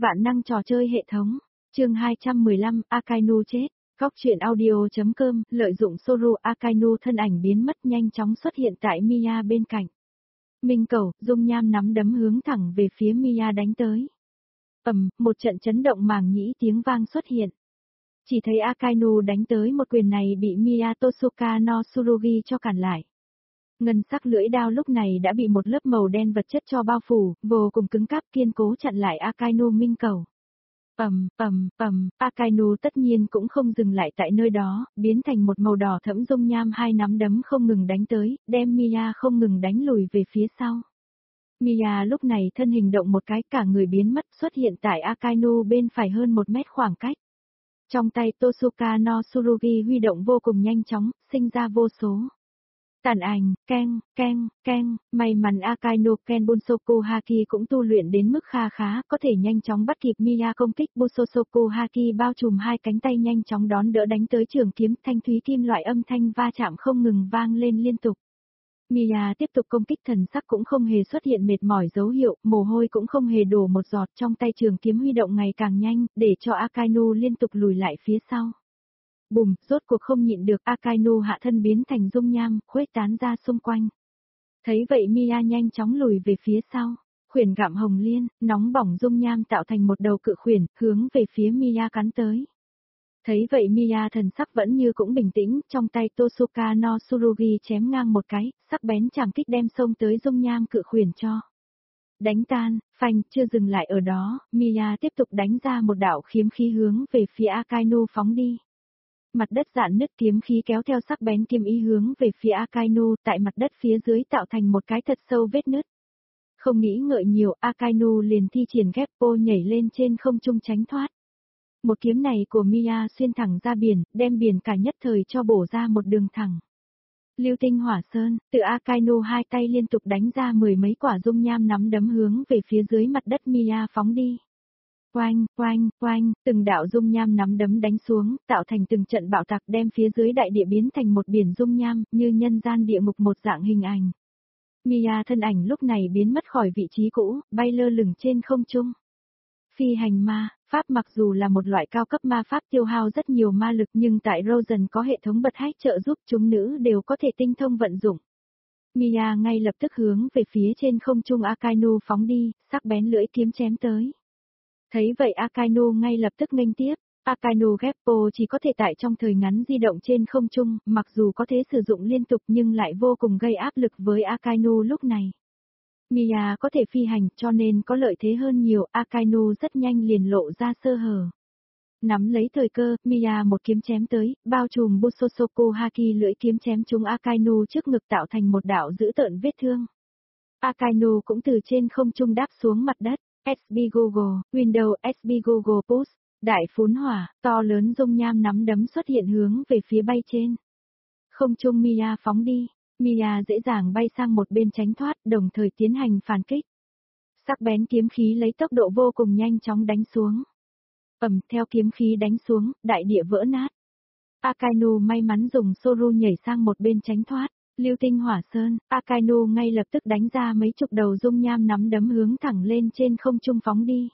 Vạn năng trò chơi hệ thống. Chương 215, Akainu chết. Góc truyện audio.com, lợi dụng Soru Akainu thân ảnh biến mất nhanh chóng xuất hiện tại Mia bên cạnh. Minh Cẩu, dung nham nắm đấm hướng thẳng về phía Mia đánh tới. Một trận chấn động màng nhĩ tiếng vang xuất hiện. Chỉ thấy Akainu đánh tới một quyền này bị Mia Tosuka no Tsurugi cho cản lại. Ngân sắc lưỡi đao lúc này đã bị một lớp màu đen vật chất cho bao phủ, vô cùng cứng cáp kiên cố chặn lại Akainu Minh Cẩu. Akainu tất nhiên cũng không dừng lại tại nơi đó, biến thành một màu đỏ thẫm dung nham, hai nắm đấm không ngừng đánh tới, đem Mia không ngừng đánh lùi về phía sau. Mia lúc này thân hình động một cái, cả người biến mất, xuất hiện tại Akainu bên phải hơn 1 mét khoảng cách. Trong tay Tosuka no Tsurugi huy động vô cùng nhanh chóng, sinh ra vô số tàn ảnh, keng, may mắn Akainu Ken Bunsoku Haki cũng tu luyện đến mức khá, có thể nhanh chóng bắt kịp Mia công kích. Bunsoku Haki bao trùm hai cánh tay nhanh chóng đón đỡ đánh tới trường kiếm, thanh thúy kim loại âm thanh va chạm không ngừng vang lên liên tục. Mia tiếp tục công kích, thần sắc cũng không hề xuất hiện mệt mỏi dấu hiệu, mồ hôi cũng không hề đổ một giọt, trong tay trường kiếm huy động ngày càng nhanh, để cho Akainu liên tục lùi lại phía sau. Bùm, rốt cuộc không nhịn được, Akainu hạ thân biến thành dung nham, khuếch tán ra xung quanh. Thấy vậy Mia nhanh chóng lùi về phía sau, khuyển gặm hồng liên, nóng bỏng dung nham tạo thành một đầu cự khuyển, hướng về phía Mia cắn tới. Thấy vậy Mia thần sắc vẫn như cũng bình tĩnh, trong tay Tosuka no Tsurugi chém ngang một cái, sắc bén chảm kích đem xông tới dung nham cự khuyển cho đánh tan, phanh, chưa dừng lại ở đó, Mia tiếp tục đánh ra một đạo khiếm khí hướng về phía Akainu phóng đi. Mặt đất rạn nứt, kiếm khí kéo theo sắc bén kiếm ý hướng về phía Akainu, tại mặt đất phía dưới tạo thành một cái thật sâu vết nứt. Không nghĩ ngợi nhiều, Akainu liền thi triển Geppo nhảy lên trên không trung tránh thoát. Một kiếm này của Mia xuyên thẳng ra biển, đem biển cả nhất thời cho bổ ra một đường thẳng. Lưu tinh hỏa sơn, từ Akainu hai tay liên tục đánh ra 10 mấy quả dung nham nắm đấm hướng về phía dưới mặt đất Mia phóng đi. Oanh, từng đạo dung nham nắm đấm đánh xuống, tạo thành từng trận bạo tạc đem phía dưới đại địa biến thành một biển dung nham, như nhân gian địa ngục một dạng hình ảnh. Mia thân ảnh lúc này biến mất khỏi vị trí cũ, bay lơ lửng trên không trung. Phi hành ma, pháp mặc dù là một loại cao cấp ma pháp tiêu hao rất nhiều ma lực, nhưng tại Rosen có hệ thống bật hack trợ giúp chúng nữ đều có thể tinh thông vận dụng. Mia ngay lập tức hướng về phía trên không trung Akainu phóng đi, sắc bén lưỡi kiếm chém tới. Thấy vậy Akainu ngay lập tức nghênh tiếp, Akainu Geppo chỉ có thể tại trong thời ngắn di động trên không trung, mặc dù có thể sử dụng liên tục nhưng lại vô cùng gây áp lực với Akainu lúc này. Mia có thể phi hành cho nên có lợi thế hơn nhiều, Akainu rất nhanh liền lộ ra sơ hở. Nắm lấy thời cơ, Mia một kiếm chém tới, bao trùm Bussosoku Haki lưỡi kiếm chém trúng Akainu trước ngực tạo thành một đạo dữ tợn vết thương. Akainu cũng từ trên không trung đáp xuống mặt đất. SB Google, Windows SB Google Push, đại phún hỏa, to lớn dung nham nắm đấm xuất hiện hướng về phía bay trên. Không trung Mia phóng đi, Mia dễ dàng bay sang một bên tránh thoát, đồng thời tiến hành phản kích. Sắc bén kiếm khí lấy tốc độ vô cùng nhanh chóng đánh xuống. Theo kiếm khí đánh xuống, đại địa vỡ nát. Akainu may mắn dùng Soru nhảy sang một bên tránh thoát. Lưu tinh hỏa sơn, Akainu ngay lập tức đánh ra mấy chục đầu dung nham nắm đấm hướng thẳng lên trên không trung phóng đi.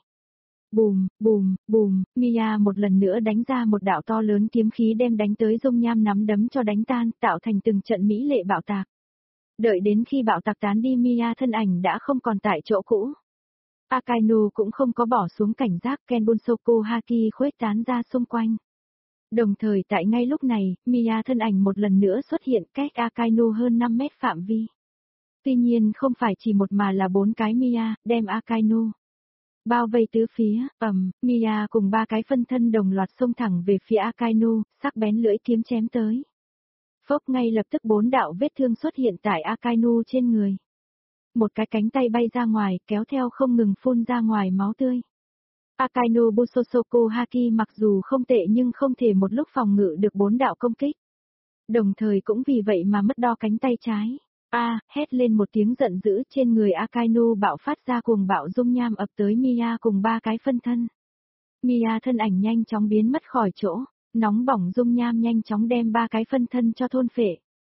Bùm, Mia một lần nữa đánh ra một đạo to lớn kiếm khí đem đánh tới dung nham nắm đấm cho đánh tan, tạo thành từng trận mỹ lệ bạo tạc. Đợi đến khi bạo tạc tán đi Mia thân ảnh đã không còn tại chỗ cũ. Akainu cũng không có bỏ xuống cảnh giác, Ken Bunsoku Haki khuếch tán ra xung quanh. Đồng thời tại ngay lúc này, Mia thân ảnh một lần nữa xuất hiện cách Akainu hơn 5 mét phạm vi. Tuy nhiên không phải chỉ một mà là 4 cái Mia, đem Akainu bao vây tứ phía, Mia cùng 3 cái phân thân đồng loạt xông thẳng về phía Akainu, sắc bén lưỡi kiếm chém tới. Phốc, ngay lập tức 4 đạo vết thương xuất hiện tại Akainu trên người. Một cái cánh tay bay ra ngoài, kéo theo không ngừng phun ra ngoài máu tươi. Akainu Bussosoku Haki mặc dù không tệ nhưng không thể một lúc phòng ngự được 4 đạo công kích. Đồng thời cũng vì vậy mà mất đo cánh tay trái. Hét lên một tiếng giận dữ, trên người Akainu bạo phát ra cuồng bạo dung nham ập tới Mia cùng 3 cái phân thân. Mia thân ảnh nhanh chóng biến mất khỏi chỗ, nóng bỏng dung nham nhanh chóng đem 3 cái phân thân cho thôn phệ.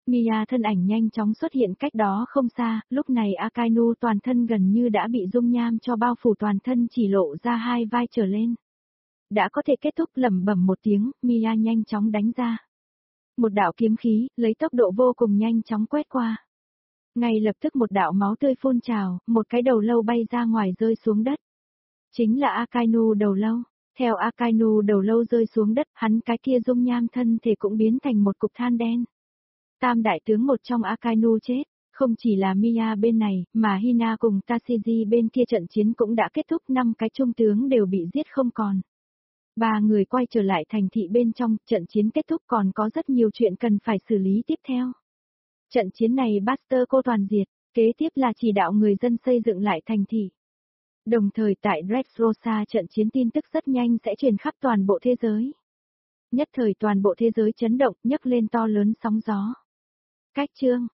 Mia thân ảnh nhanh chóng xuất hiện cách đó không xa, lúc này Akainu toàn thân gần như đã bị dung nham cho bao phủ toàn thân chỉ lộ ra hai vai trở lên. Đã có thể kết thúc lẩm bẩm một tiếng, Mia nhanh chóng đánh ra. Một đạo kiếm khí, lấy tốc độ vô cùng nhanh chóng quét qua. Ngay lập tức một đạo máu tươi phun trào, một cái đầu lâu bay ra ngoài rơi xuống đất. Chính là Akainu đầu lâu. Theo Akainu đầu lâu rơi xuống đất, hắn cái kia dung nham thân thể cũng biến thành một cục than đen. Tam đại tướng một trong Akainu chết, không chỉ là Mia bên này, mà Hina cùng Tashiji bên kia trận chiến cũng đã kết thúc, 5 cái trung tướng đều bị giết không còn. 3 người quay trở lại thành thị bên trong, trận chiến kết thúc còn có rất nhiều chuyện cần phải xử lý tiếp theo. Trận chiến này Buster cô toàn diệt, kế tiếp là chỉ đạo người dân xây dựng lại thành thị. Đồng thời tại Dressrosa trận chiến tin tức rất nhanh sẽ truyền khắp toàn bộ thế giới. Nhất thời toàn bộ thế giới chấn động, nhấc lên to lớn sóng gió. Cách chương